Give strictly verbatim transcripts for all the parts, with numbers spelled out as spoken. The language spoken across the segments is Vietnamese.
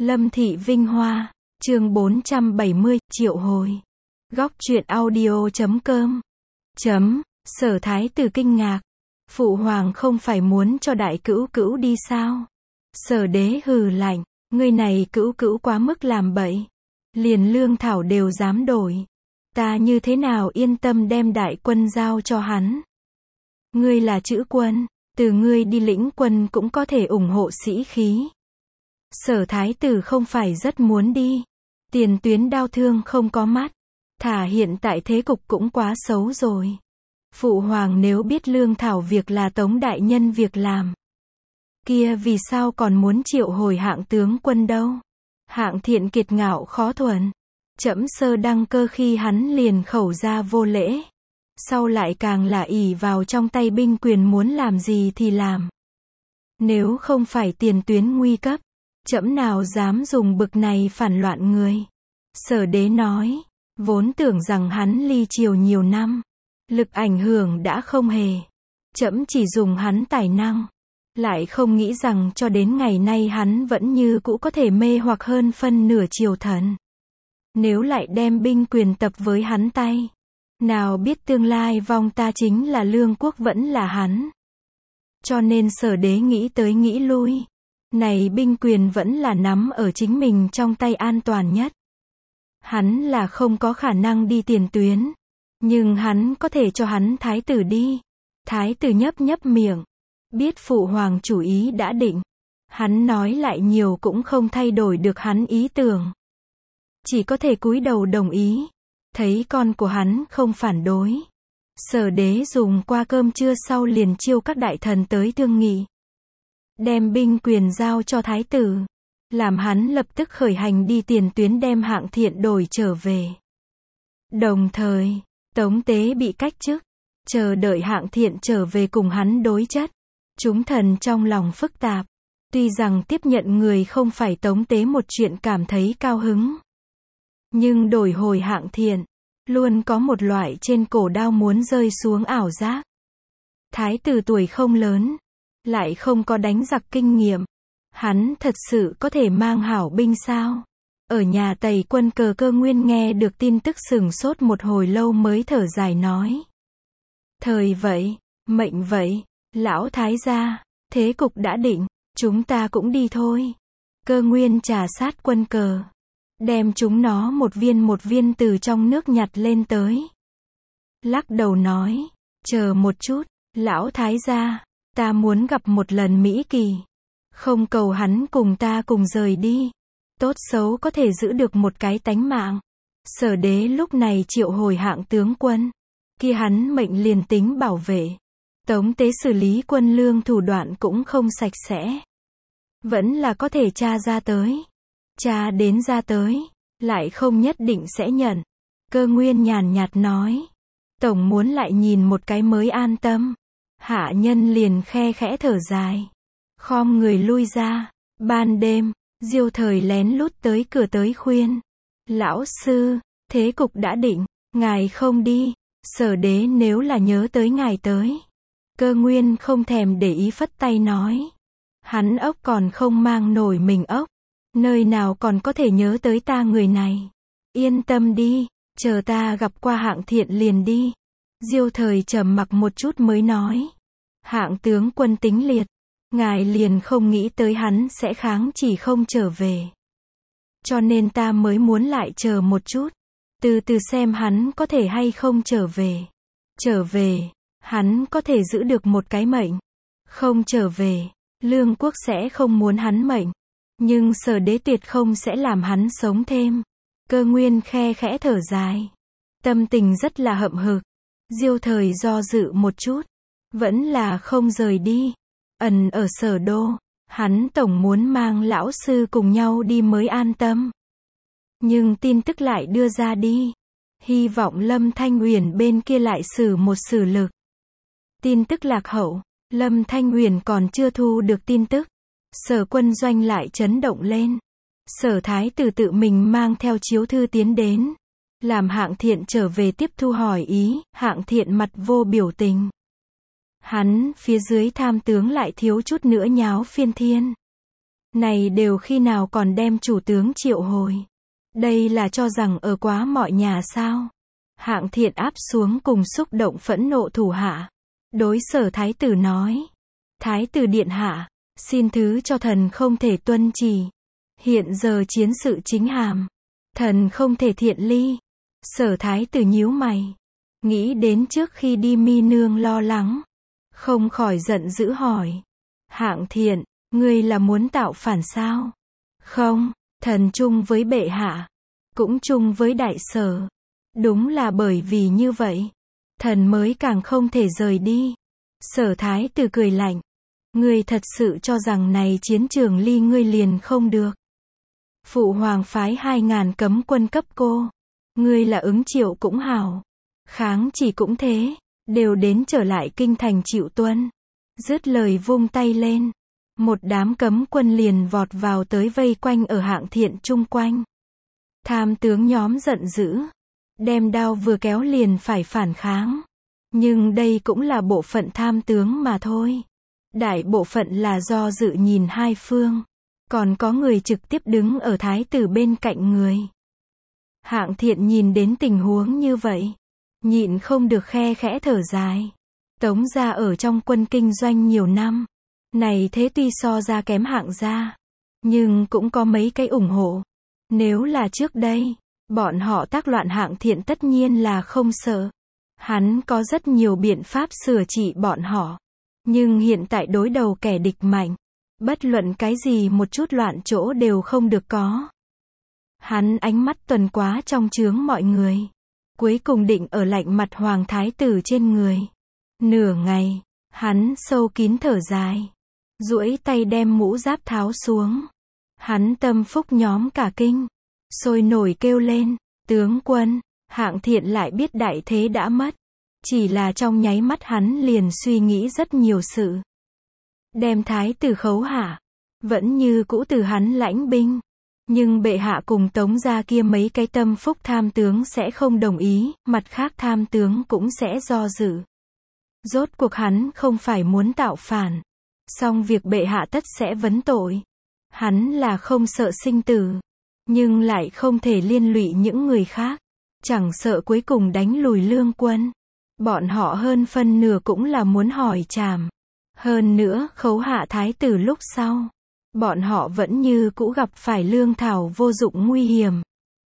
Lâm Thị Vinh Hoa, chương bốn trăm bảy mươi, triệu hồi. Góc truyện audio chấm com. Chấm, Sở Thái Tử kinh ngạc. Phụ hoàng không phải muốn cho đại cữu cữu đi sao? Sở đế hừ lạnh, ngươi này cữu cữu quá mức làm bậy. Liền lương thảo đều dám đổi. Ta như thế nào yên tâm đem đại quân giao cho hắn? Ngươi là chữ quân, từ ngươi đi lĩnh quân cũng có thể ủng hộ sĩ khí. Sở Thái Tử không phải rất muốn đi. Tiền tuyến đau thương không có mắt. Thả hiện tại thế cục cũng quá xấu rồi. Phụ hoàng nếu biết lương thảo việc là Tống đại nhân việc làm, kia vì sao còn muốn triệu hồi hạng tướng quân đâu? Hạng Thiện kiệt ngạo khó thuần. Trẫm sơ đăng cơ khi hắn liền khẩu ra vô lễ. Sau lại càng là ỷ vào trong tay binh quyền muốn làm gì thì làm. Nếu không phải tiền tuyến nguy cấp, trẫm nào dám dùng bực này phản loạn người. Sở đế nói, vốn tưởng rằng hắn ly triều nhiều năm, lực ảnh hưởng đã không hề. Trẫm chỉ dùng hắn tài năng, lại không nghĩ rằng cho đến ngày nay hắn vẫn như cũ có thể mê hoặc hơn phân nửa triều thần. Nếu lại đem binh quyền tập với hắn tay, nào biết tương lai vong ta chính là lương quốc vẫn là hắn. Cho nên sở đế nghĩ tới nghĩ lui, này binh quyền vẫn là nắm ở chính mình trong tay an toàn nhất. Hắn là không có khả năng đi tiền tuyến, nhưng hắn có thể cho hắn thái tử đi. Thái tử nhấp nhấp miệng, biết phụ hoàng chủ ý đã định. Hắn nói lại nhiều cũng không thay đổi được hắn ý tưởng. Chỉ có thể cúi đầu đồng ý. Thấy con của hắn không phản đối, sở đế dùng qua cơm trưa sau liền chiêu các đại thần tới thương nghị. Đem binh quyền giao cho thái tử, làm hắn lập tức khởi hành đi tiền tuyến đem Hạng Thiện đổi trở về. Đồng thời, Tống Tế bị cách chức, chờ đợi Hạng Thiện trở về cùng hắn đối chất. Chúng thần trong lòng phức tạp, tuy rằng tiếp nhận người không phải Tống Tế một chuyện cảm thấy cao hứng. Nhưng đổi hồi Hạng Thiện, luôn có một loại trên cổ đao muốn rơi xuống ảo giác. Thái tử tuổi không lớn, lại không có đánh giặc kinh nghiệm. Hắn thật sự có thể mang hảo binh sao? Ở nhà Tây quân Cờ Cơ Nguyên nghe được tin tức sửng sốt một hồi lâu mới thở dài nói. Thời vậy, mệnh vậy, lão thái gia, thế cục đã định, chúng ta cũng đi thôi. Cơ Nguyên trà sát quân cờ, đem chúng nó một viên một viên từ trong nước nhặt lên tới. Lắc đầu nói, chờ một chút, lão thái gia, ta muốn gặp một lần Mỹ Kỳ. Không cầu hắn cùng ta cùng rời đi. Tốt xấu có thể giữ được một cái tánh mạng. Sở đế lúc này triệu hồi Hạng tướng quân. Kia hắn mệnh liền tính bảo vệ. Tống Tế xử lý quân lương thủ đoạn cũng không sạch sẽ. Vẫn là có thể tra ra tới. Tra đến ra tới, lại không nhất định sẽ nhận. Cơ Nguyên nhàn nhạt nói. Tổng muốn lại nhìn một cái mới an tâm. Hạ nhân liền khe khẽ thở dài. Khom người lui ra. Ban đêm, Diêu Thời lén lút tới cửa tới khuyên. Lão sư, thế cục đã định, ngài không đi. Sở đế nếu là nhớ tới ngài tới. Cơ Nguyên không thèm để ý phất tay nói. Hắn ốc còn không mang nổi mình ốc. Nơi nào còn có thể nhớ tới ta người này. Yên tâm đi, chờ ta gặp qua Hạng Thiện liền đi. Diêu Thời trầm mặc một chút mới nói. Hạng tướng quân tính liệt. Ngài liền không nghĩ tới hắn sẽ kháng chỉ không trở về. Cho nên ta mới muốn lại chờ một chút. Từ từ xem hắn có thể hay không trở về. Trở về, hắn có thể giữ được một cái mệnh. Không trở về, lương quốc sẽ không muốn hắn mệnh. Nhưng sở đế tuyệt không sẽ làm hắn sống thêm. Cơ Nguyên khe khẽ thở dài. Tâm tình rất là hậm hực. Diêu Thời do dự một chút. Vẫn là không rời đi. Ẩn ở sở đô, hắn tổng muốn mang lão sư cùng nhau đi mới an tâm. Nhưng tin tức lại đưa ra đi. Hy vọng Lâm Thanh Uyển bên kia lại xử một xử lực. Tin tức lạc hậu, Lâm Thanh Uyển còn chưa thu được tin tức. Sở quân doanh lại chấn động lên. Sở Thái Tử tự mình mang theo chiếu thư tiến đến. Làm Hạng Thiện trở về tiếp thu hỏi ý. Hạng Thiện mặt vô biểu tình. Hắn, phía dưới tham tướng lại thiếu chút nữa nháo phiên thiên. Này đều khi nào còn đem chủ tướng triệu hồi. Đây là cho rằng ở quá mọi nhà sao? Hạng Thiện áp xuống cùng xúc động phẫn nộ thủ hạ. Đối Sở thái tử nói. Thái tử điện hạ, xin thứ cho thần không thể tuân chỉ. Hiện giờ chiến sự chính hàm. Thần không thể thiện ly. Sở thái tử nhíu mày. Nghĩ đến trước khi đi mi nương lo lắng. Không khỏi giận dữ hỏi. Hạng Thiện, ngươi là muốn tạo phản sao? Không, thần chung với bệ hạ. Cũng chung với đại sở. Đúng là bởi vì như vậy. Thần mới càng không thể rời đi. Sở thái tử cười lạnh. Ngươi thật sự cho rằng này chiến trường ly ngươi liền không được. Phụ hoàng phái hai ngàn cấm quân cấp cô. Ngươi là ứng triệu cũng hảo. Kháng chỉ cũng thế. Đều đến trở lại kinh thành chịu tuân. Dứt lời vung tay lên. Một đám cấm quân liền vọt vào tới vây quanh ở Hạng Thiện chung quanh. Tham tướng nhóm giận dữ. Đem đao vừa kéo liền phải phản kháng. Nhưng đây cũng là bộ phận tham tướng mà thôi. Đại bộ phận là do dự nhìn hai phương. Còn có người trực tiếp đứng ở thái tử bên cạnh người. Hạng Thiện nhìn đến tình huống như vậy. Nhịn không được khe khẽ thở dài. Tống gia ở trong quân kinh doanh nhiều năm. Này thế tuy so ra kém Hạng gia. Nhưng cũng có mấy cái ủng hộ. Nếu là trước đây, bọn họ tác loạn Hạng Thiện tất nhiên là không sợ. Hắn có rất nhiều biện pháp sửa trị bọn họ. Nhưng hiện tại đối đầu kẻ địch mạnh. Bất luận cái gì một chút loạn chỗ đều không được có. Hắn ánh mắt tuần quá trong chướng mọi người. Cuối cùng định ở lạnh mặt hoàng thái tử trên người. Nửa ngày, hắn sâu kín thở dài. Duỗi tay đem mũ giáp tháo xuống. Hắn tâm phúc nhóm cả kinh. Sôi nổi kêu lên, tướng quân, Hạng Thiện lại biết đại thế đã mất. Chỉ là trong nháy mắt hắn liền suy nghĩ rất nhiều sự. Đem thái tử khấu hạ. Vẫn như cũ từ hắn lãnh binh. Nhưng bệ hạ cùng Tống gia kia mấy cái tâm phúc tham tướng sẽ không đồng ý, mặt khác tham tướng cũng sẽ do dự. Rốt cuộc hắn không phải muốn tạo phản. Song việc bệ hạ tất sẽ vấn tội. Hắn là không sợ sinh tử. Nhưng lại không thể liên lụy những người khác. Chẳng sợ cuối cùng đánh lùi lương quân. Bọn họ hơn phân nửa cũng là muốn hỏi trảm. Hơn nữa, khấu hạ thái tử lúc sau. Bọn họ vẫn như cũ gặp phải lương thảo vô dụng nguy hiểm.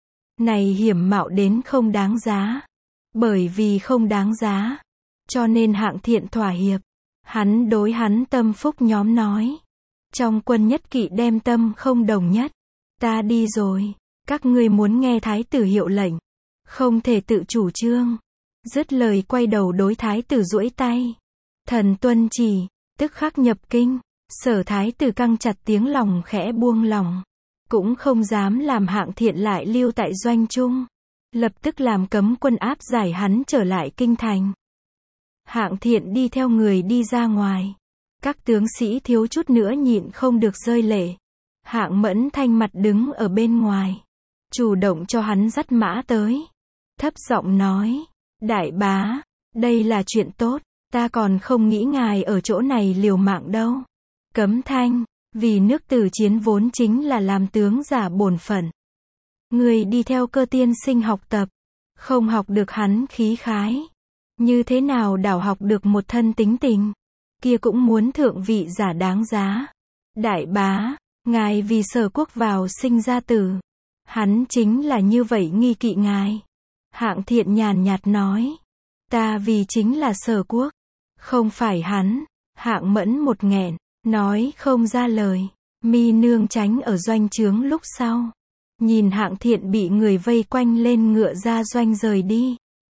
Này hiểm mạo đến không đáng giá. Bởi vì không đáng giá. Cho nên Hạng Thiện thỏa hiệp. Hắn đối hắn tâm phúc nhóm nói. Trong quân nhất kỵ đem tâm không đồng nhất. Ta đi rồi. Các ngươi muốn nghe thái tử hiệu lệnh. Không thể tự chủ trương. Dứt lời quay đầu đối thái tử duỗi tay. Thần tuân chỉ. Tức khắc nhập kinh. Sở thái tử căng chặt tiếng lòng khẽ buông lòng. Cũng không dám làm Hạng Thiện lại lưu tại doanh trung. Lập tức làm cấm quân áp giải hắn trở lại kinh thành. Hạng Thiện đi theo người đi ra ngoài. Các tướng sĩ thiếu chút nữa nhịn không được rơi lệ. Hạng Mẫn thanh mặt đứng ở bên ngoài. Chủ động cho hắn dắt mã tới. Thấp giọng nói. Đại bá, đây là chuyện tốt. Ta còn không nghĩ ngài ở chỗ này liều mạng đâu. Cấm thanh, vì nước tử chiến vốn chính là làm tướng giả bổn phận. Người đi theo Cơ tiên sinh học tập. Không học được hắn khí khái. Như thế nào đảo học được một thân tính tình. Kia cũng muốn thượng vị giả đáng giá. Đại bá, ngài vì Sở quốc vào sinh ra tử. Hắn chính là như vậy nghi kỵ ngài. Hạng Thiện nhàn nhạt nói. Ta vì chính là Sở quốc. Không phải hắn. Hạng Mẫn một nghẹn. Nói không ra lời. Mi nương tránh ở doanh trướng lúc sau. Nhìn Hạng Thiện bị người vây quanh lên ngựa ra doanh rời đi.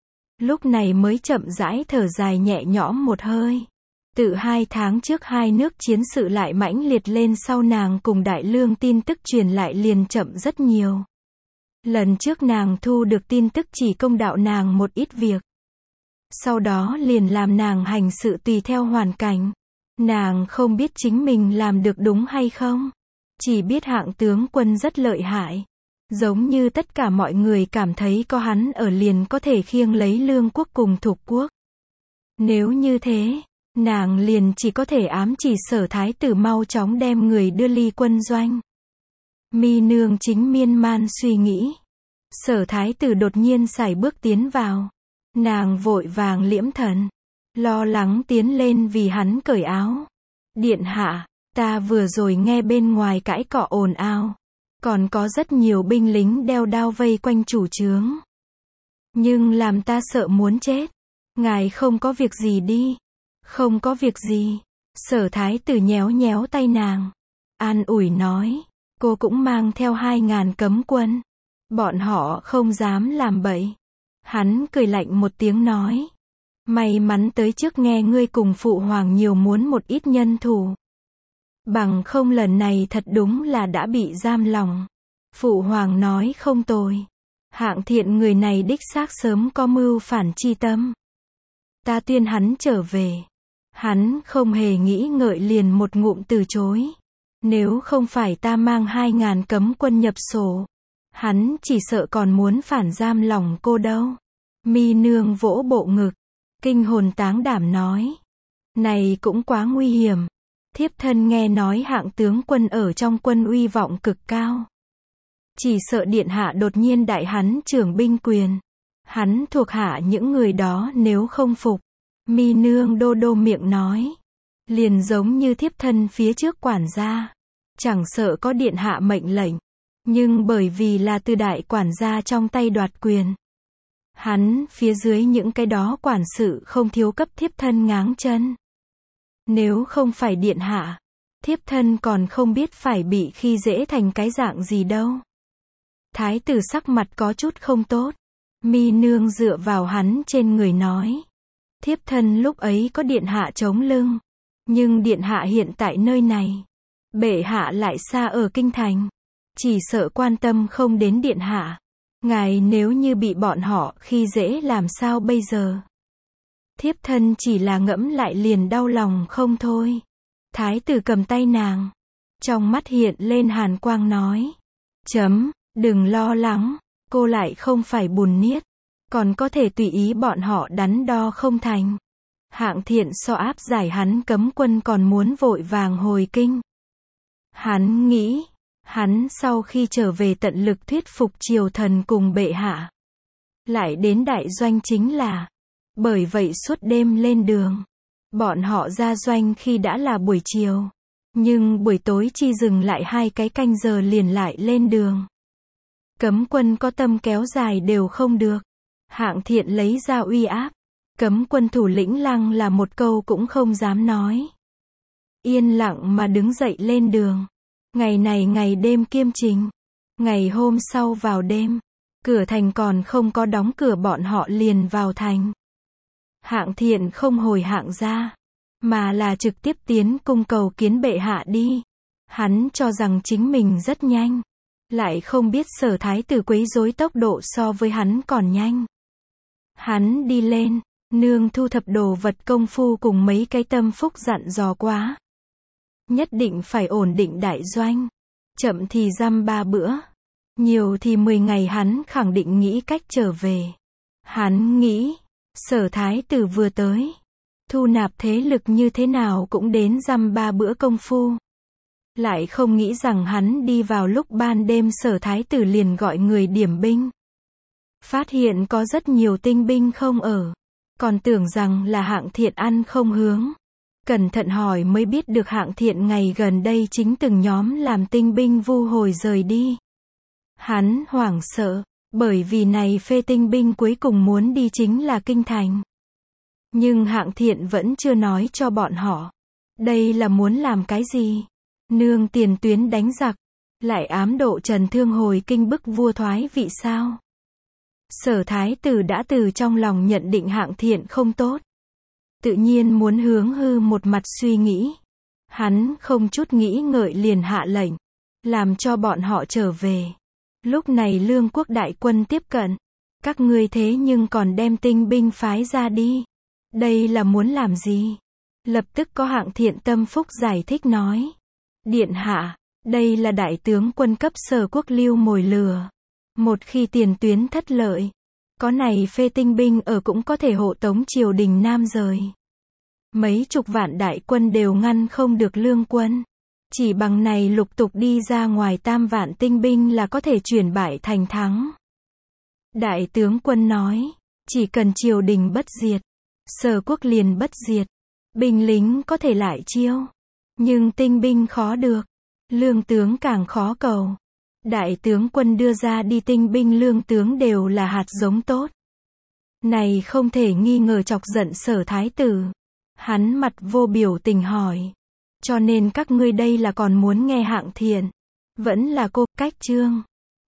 Lúc này mới chậm rãi thở dài nhẹ nhõm một hơi. Tự hai tháng trước hai nước chiến sự lại mãnh liệt lên sau nàng cùng Đại Lương tin tức truyền lại liền chậm rất nhiều. Lần trước nàng thu được tin tức chỉ công đạo nàng một ít việc. Sau đó liền làm nàng hành sự tùy theo hoàn cảnh. Nàng không biết chính mình làm được đúng hay không. Chỉ biết Hạng tướng quân rất lợi hại. Giống như tất cả mọi người cảm thấy có hắn ở liền có thể khiêng lấy lương quốc cùng thục quốc. Nếu như thế, nàng liền chỉ có thể ám chỉ Sở thái tử mau chóng đem người đưa ly quân doanh. Mi nương chính miên man suy nghĩ. Sở thái tử đột nhiên sải bước tiến vào. Nàng vội vàng liễm thần, lo lắng tiến lên vì hắn cởi áo. Điện hạ, ta vừa rồi nghe bên ngoài cãi cọ ồn ào. Còn có rất nhiều binh lính đeo đao vây quanh chủ trướng. Nhưng làm ta sợ muốn chết. Ngài không có việc gì đi. Không có việc gì. Sở thái tử nhéo nhéo tay nàng. An ủi nói. Cô cũng mang theo hai ngàn cấm quân. Bọn họ không dám làm bậy. Hắn cười lạnh một tiếng nói. May mắn tới trước nghe ngươi cùng phụ hoàng nhiều muốn một ít nhân thủ. Bằng không lần này thật đúng là đã bị giam lòng. Phụ hoàng nói không tồi. Hạng Thiện người này đích xác sớm có mưu phản chi tâm. Ta tuyên hắn trở về. Hắn không hề nghĩ ngợi liền một ngụm từ chối. Nếu không phải ta mang hai ngàn cấm quân nhập sổ, hắn chỉ sợ còn muốn phản giam lòng cô đâu. Mi nương vỗ bộ ngực, kinh hồn táng đảm nói. Này cũng quá nguy hiểm. Thiếp thân nghe nói hạng tướng quân ở trong quân uy vọng cực cao. Chỉ sợ điện hạ đột nhiên đại hắn trưởng binh quyền. Hắn thuộc hạ những người đó nếu không phục. Mi nương đô đô miệng nói. Liền giống như thiếp thân phía trước quản gia. Chẳng sợ có điện hạ mệnh lệnh. Nhưng bởi vì là từ đại quản gia trong tay đoạt quyền. Hắn phía dưới những cái đó quản sự không thiếu cấp thiếp thân ngáng chân. Nếu không phải điện hạ, thiếp thân còn không biết phải bị khi dễ thành cái dạng gì đâu. Thái tử sắc mặt có chút không tốt. Mi nương dựa vào hắn trên người nói. Thiếp thân lúc ấy có điện hạ chống lưng. Nhưng điện hạ hiện tại nơi này. Bệ hạ lại xa ở kinh thành. Chỉ sợ quan tâm không đến điện hạ. Ngài nếu như bị bọn họ khi dễ làm sao bây giờ? Thiếp thân chỉ là ngẫm lại liền đau lòng không thôi. Thái tử cầm tay nàng. Trong mắt hiện lên hàn quang nói. Chấm, đừng lo lắng. Cô lại không phải bùn niết. Còn có thể tùy ý bọn họ đắn đo không thành. Hạng Thiện so áp giải hắn cấm quân còn muốn vội vàng hồi kinh. Hắn nghĩ. Hắn sau khi trở về tận lực thuyết phục triều thần cùng bệ hạ. Lại đến đại doanh chính là. Bởi vậy suốt đêm lên đường. Bọn họ ra doanh khi đã là buổi chiều. Nhưng buổi tối chi dừng lại hai cái canh giờ liền lại lên đường. Cấm quân có tâm kéo dài đều không được. Hạng Thiện lấy ra uy áp. Cấm quân thủ lĩnh Lăng là một câu cũng không dám nói. Yên lặng mà đứng dậy lên đường. Ngày này ngày đêm kiêm trình. Ngày hôm sau vào đêm. Cửa thành còn không có đóng cửa bọn họ liền vào thành. Hạng Thiện không hồi hạng ra. Mà là trực tiếp tiến cung cầu kiến bệ hạ đi. Hắn cho rằng chính mình rất nhanh. Lại không biết Sở thái tử quấy rối tốc độ so với hắn còn nhanh. Hắn đi lên. Nương thu thập đồ vật công phu cùng mấy cái tâm phúc dặn dò quá. Nhất định phải ổn định đại doanh. Chậm thì dăm ba bữa. Nhiều thì mười ngày hắn khẳng định nghĩ cách trở về. Hắn nghĩ. Sở thái tử vừa tới. Thu nạp thế lực như thế nào cũng đến dăm ba bữa công phu. Lại không nghĩ rằng hắn đi vào lúc ban đêm Sở thái tử liền gọi người điểm binh. Phát hiện có rất nhiều tinh binh không ở. Còn tưởng rằng là Hạng Thiện ăn không hướng. Cẩn thận hỏi mới biết được Hạng Thiện ngày gần đây chính từng nhóm làm tinh binh vu hồi rời đi. Hắn hoảng sợ, bởi vì này phê tinh binh cuối cùng muốn đi chính là kinh thành. Nhưng Hạng Thiện vẫn chưa nói cho bọn họ. Đây là muốn làm cái gì? Nương tiền tuyến đánh giặc, lại ám độ Trần Thương hồi kinh bức vua thoái vị sao? Sở thái tử đã từ trong lòng nhận định Hạng Thiện không tốt. Tự nhiên muốn hướng hư một mặt suy nghĩ. Hắn không chút nghĩ ngợi liền hạ lệnh. Làm cho bọn họ trở về. Lúc này Lương quốc đại quân tiếp cận. Các ngươi thế nhưng còn đem tinh binh phái ra đi. Đây là muốn làm gì? Lập tức có Hạng Thiện tâm phúc giải thích nói. Điện hạ, đây là đại tướng quân cấp Sở quốc lưu mồi lừa. Một khi tiền tuyến thất lợi. Có này phê tinh binh ở cũng có thể hộ tống triều đình Nam rời. Mấy chục vạn đại quân đều ngăn không được Lương quân. Chỉ bằng này lục tục đi ra ngoài tam vạn tinh binh là có thể chuyển bại thành thắng. Đại tướng quân nói, chỉ cần triều đình bất diệt, Sở quốc liền bất diệt. Binh lính có thể lại chiêu, nhưng tinh binh khó được. Lương tướng càng khó cầu. Đại tướng quân đưa ra đi tinh binh lương tướng đều là hạt giống tốt. Này không thể nghi ngờ chọc giận Sở thái tử. Hắn mặt vô biểu tình hỏi. Cho nên các ngươi đây là còn muốn nghe hạng thiện, vẫn là cô, cách trương.